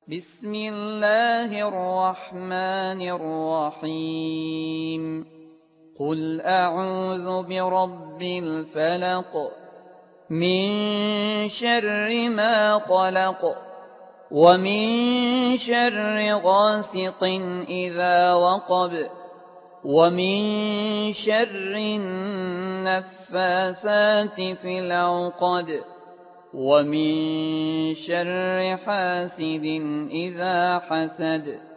بسم الله الرحمن الرحيم قل أعوذ برب الفلق من شر ما خلق ومن شر غاسق إذا وقب ومن شر النفاثات في العقد ومن شر حاسد إذا حسد